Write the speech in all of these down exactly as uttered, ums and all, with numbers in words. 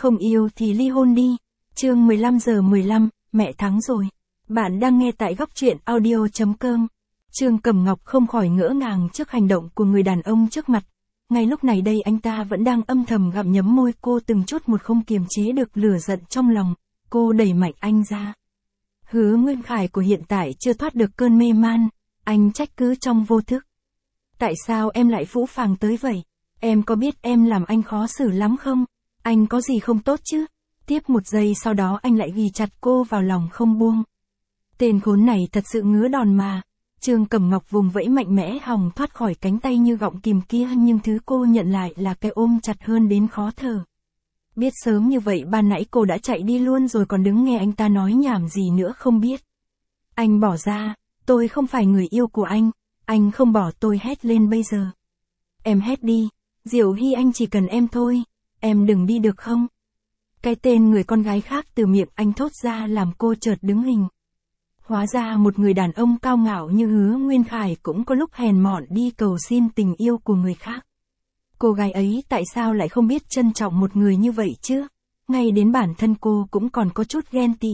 Không yêu thì ly hôn đi. Chương mười lăm giờ mười lăm, mẹ thắng rồi. Bạn đang nghe tại góc truyện audio chấm com. Trương Cẩm Ngọc không khỏi ngỡ ngàng trước hành động của người đàn ông trước mặt. Ngay lúc này đây anh ta vẫn đang âm thầm gặm nhấm môi cô từng chút một, không kiềm chế được lửa giận trong lòng. Cô đẩy mạnh anh ra. Hứa Nguyên Khải của hiện tại chưa thoát được cơn mê man. Anh trách cứ trong vô thức. Tại sao em lại phũ phàng tới vậy? Em có biết em làm anh khó xử lắm không? Anh có gì không tốt chứ? Tiếp một giây sau đó anh lại ghi chặt cô vào lòng không buông. Tên khốn này thật sự ngứa đòn mà. Trương Cẩm Ngọc vùng vẫy mạnh mẽ hòng thoát khỏi cánh tay như gọng kìm kia, nhưng thứ cô nhận lại là cái ôm chặt hơn đến khó thở. Biết sớm như vậy ban nãy cô đã chạy đi luôn rồi còn đứng nghe anh ta nói nhảm gì nữa không biết. Anh bỏ ra, tôi không phải người yêu của anh, anh không bỏ tôi hét lên bây giờ. Em hét đi, Diệu Hy, anh chỉ cần em thôi, em đừng đi được không? Cái tên người con gái khác từ miệng anh thốt ra làm cô chợt đứng hình. Hóa ra một người đàn ông cao ngạo như Hứa Nguyên Khải cũng có lúc hèn mọn đi cầu xin tình yêu của người khác. Cô gái ấy tại sao lại không biết trân trọng một người như vậy chứ? Ngay đến bản thân cô cũng còn có chút ghen tị.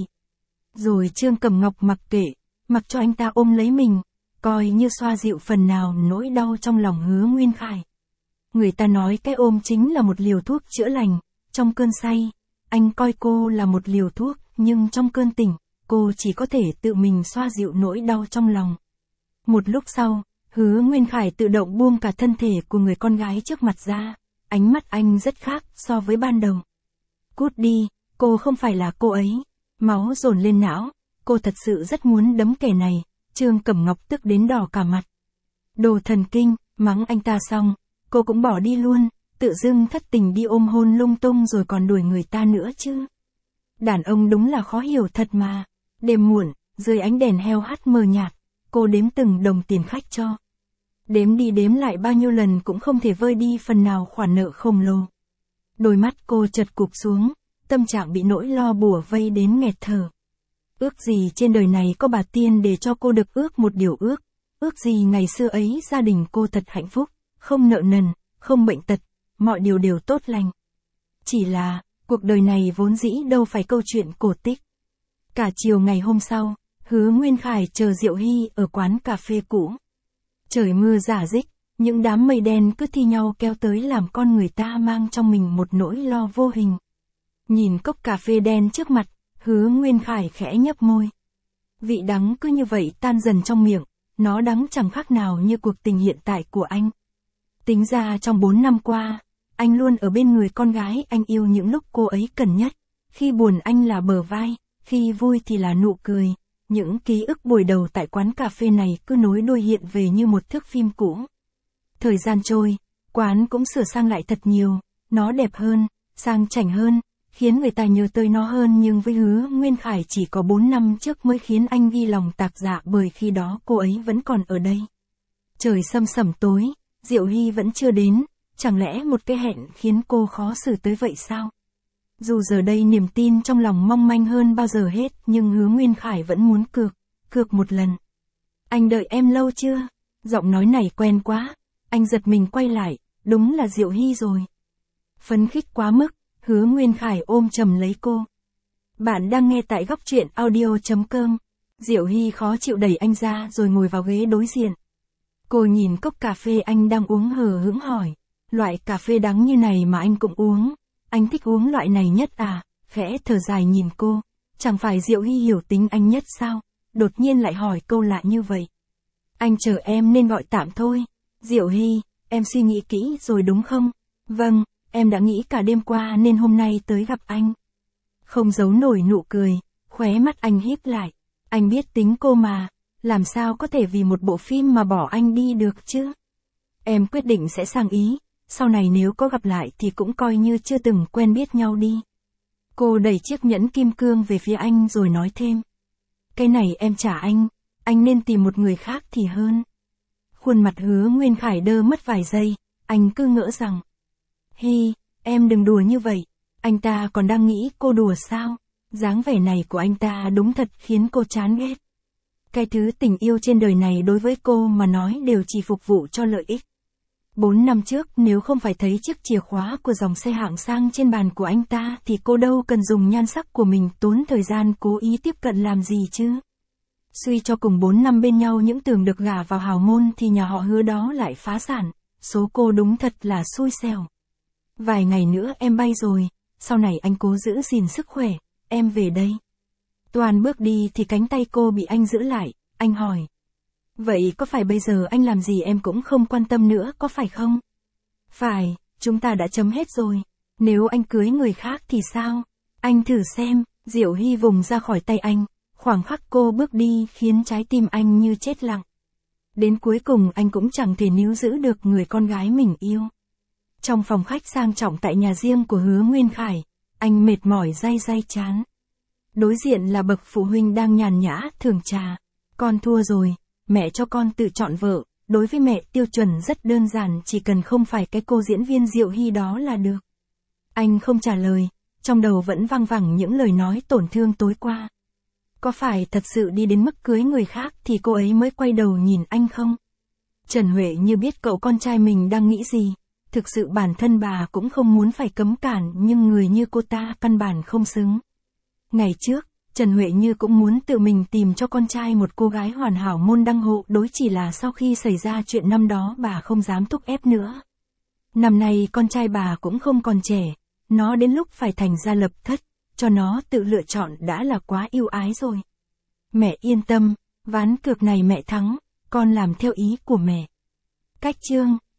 Rồi Trương Cẩm Ngọc mặc kệ, mặc cho anh ta ôm lấy mình, coi như xoa dịu phần nào nỗi đau trong lòng Hứa Nguyên Khải. Người ta nói cái ôm chính là một liều thuốc chữa lành, trong cơn say, anh coi cô là một liều thuốc, nhưng trong cơn tỉnh, cô chỉ có thể tự mình xoa dịu nỗi đau trong lòng. Một lúc sau, Hứa Nguyên Khải tự động buông cả thân thể của người con gái trước mặt ra, ánh mắt anh rất khác so với ban đầu. Cút đi, cô không phải là cô ấy. Máu dồn lên não, cô thật sự rất muốn đấm kẻ này. Trương Cẩm Ngọc tức đến đỏ cả mặt. Đồ thần kinh, mắng anh ta xong, cô cũng bỏ đi luôn, tự dưng thất tình đi ôm hôn lung tung rồi còn đuổi người ta nữa chứ. Đàn ông đúng là khó hiểu thật mà. Đêm muộn, dưới ánh đèn heo hắt mờ nhạt, cô đếm từng đồng tiền khách cho. Đếm đi đếm lại bao nhiêu lần cũng không thể vơi đi phần nào khoản nợ khổng lồ. Đôi mắt cô chật cụp xuống, tâm trạng bị nỗi lo bủa vây đến nghẹt thở. Ước gì trên đời này có bà tiên để cho cô được ước một điều ước. Ước gì ngày xưa ấy gia đình cô thật hạnh phúc, không nợ nần, không bệnh tật, mọi điều đều tốt lành. Chỉ là, cuộc đời này vốn dĩ đâu phải câu chuyện cổ tích. Cả chiều ngày hôm sau, Hứa Nguyên Khải chờ Diệu Hy ở quán cà phê cũ. Trời mưa rả rích, những đám mây đen cứ thi nhau kéo tới làm con người ta mang trong mình một nỗi lo vô hình. Nhìn cốc cà phê đen trước mặt, Hứa Nguyên Khải khẽ nhấp môi. Vị đắng cứ như vậy tan dần trong miệng, nó đắng chẳng khác nào như cuộc tình hiện tại của anh. Tính ra trong bốn năm qua, anh luôn ở bên người con gái anh yêu những lúc cô ấy cần nhất. Khi buồn anh là bờ vai, khi vui thì là nụ cười. Những ký ức buổi đầu tại quán cà phê này cứ nối đuôi hiện về như một thước phim cũ. Thời gian trôi, quán cũng sửa sang lại thật nhiều, nó đẹp hơn, sang chảnh hơn, khiến người ta nhớ tới nó hơn, nhưng với Hứa Nguyên Khải chỉ có bốn năm trước mới khiến anh ghi lòng tạc dạ, bởi khi đó cô ấy vẫn còn ở đây. Trời sâm sẩm tối, Diệu Hy vẫn chưa đến, chẳng lẽ một cái hẹn khiến cô khó xử tới vậy sao? Dù giờ đây niềm tin trong lòng mong manh hơn bao giờ hết, nhưng Hứa Nguyên Khải vẫn muốn cược, cược một lần. Anh đợi em lâu chưa? Giọng nói này quen quá. Anh giật mình quay lại, đúng là Diệu Hy rồi. Phấn khích quá mức, Hứa Nguyên Khải ôm chầm lấy cô. Bạn đang nghe tại góc truyện audio chấm com. Diệu Hy khó chịu đẩy anh ra rồi ngồi vào ghế đối diện. Cô nhìn cốc cà phê anh đang uống hờ hững hỏi. Loại cà phê đắng như này mà anh cũng uống. Anh thích uống loại này nhất à? Khẽ thở dài nhìn cô. Chẳng phải Diệu Hy hiểu tính anh nhất sao? Đột nhiên lại hỏi câu lạ như vậy. Anh chờ em nên gọi tạm thôi. Diệu Hy, em suy nghĩ kỹ rồi đúng không? Vâng, em đã nghĩ cả đêm qua nên hôm nay tới gặp anh. Không giấu nổi nụ cười, khóe mắt anh híp lại. Anh biết tính cô mà, làm sao có thể vì một bộ phim mà bỏ anh đi được chứ? Em quyết định sẽ sang Ý, sau này nếu có gặp lại thì cũng coi như chưa từng quen biết nhau đi. Cô đẩy chiếc nhẫn kim cương về phía anh rồi nói thêm. Cái này em trả anh, anh nên tìm một người khác thì hơn. Khuôn mặt Hứa Nguyên Khải đơ mất vài giây, anh cứ ngỡ rằng. Hi, em đừng đùa như vậy, anh ta còn đang nghĩ cô đùa sao? Dáng vẻ này của anh ta đúng thật khiến cô chán ghét. Cái thứ tình yêu trên đời này đối với cô mà nói đều chỉ phục vụ cho lợi ích. Bốn năm trước nếu không phải thấy chiếc chìa khóa của dòng xe hạng sang trên bàn của anh ta thì cô đâu cần dùng nhan sắc của mình tốn thời gian cố ý tiếp cận làm gì chứ. Suy cho cùng bốn năm bên nhau những tưởng được gả vào hào môn thì nhà họ Hứa đó lại phá sản, số cô đúng thật là xui xẻo. Vài ngày nữa em bay rồi, sau này anh cố giữ gìn sức khỏe, em về đây. Toàn bước đi thì cánh tay cô bị anh giữ lại, anh hỏi. Vậy có phải bây giờ anh làm gì em cũng không quan tâm nữa có phải không? Phải, chúng ta đã chấm hết rồi. Nếu anh cưới người khác thì sao? Anh thử xem, Diệu Hy vùng ra khỏi tay anh. Khoảng khắc cô bước đi khiến trái tim anh như chết lặng. Đến cuối cùng anh cũng chẳng thể níu giữ được người con gái mình yêu. Trong phòng khách sang trọng tại nhà riêng của Hứa Nguyên Khải, anh mệt mỏi day day chán. Đối diện là bậc phụ huynh đang nhàn nhã thưởng trà. Con thua rồi, mẹ cho con tự chọn vợ. Đối với mẹ tiêu chuẩn rất đơn giản, chỉ cần không phải cái cô diễn viên Diệu Hy đó là được. Anh không trả lời, trong đầu vẫn văng vẳng những lời nói tổn thương tối qua. Có phải thật sự đi đến mức cưới người khác thì cô ấy mới quay đầu nhìn anh không? Trần Huệ như biết cậu con trai mình đang nghĩ gì. Thực sự bản thân bà cũng không muốn phải cấm cản, nhưng người như cô ta căn bản không xứng. Ngày trước, Trần Huệ Như cũng muốn tự mình tìm cho con trai một cô gái hoàn hảo môn đăng hộ đối, chỉ là sau khi xảy ra chuyện năm đó bà không dám thúc ép nữa. Năm nay con trai bà cũng không còn trẻ, nó đến lúc phải thành gia lập thất, cho nó tự lựa chọn đã là quá ưu ái rồi. Mẹ yên tâm, ván cược này mẹ thắng, con làm theo ý của mẹ. Cách chương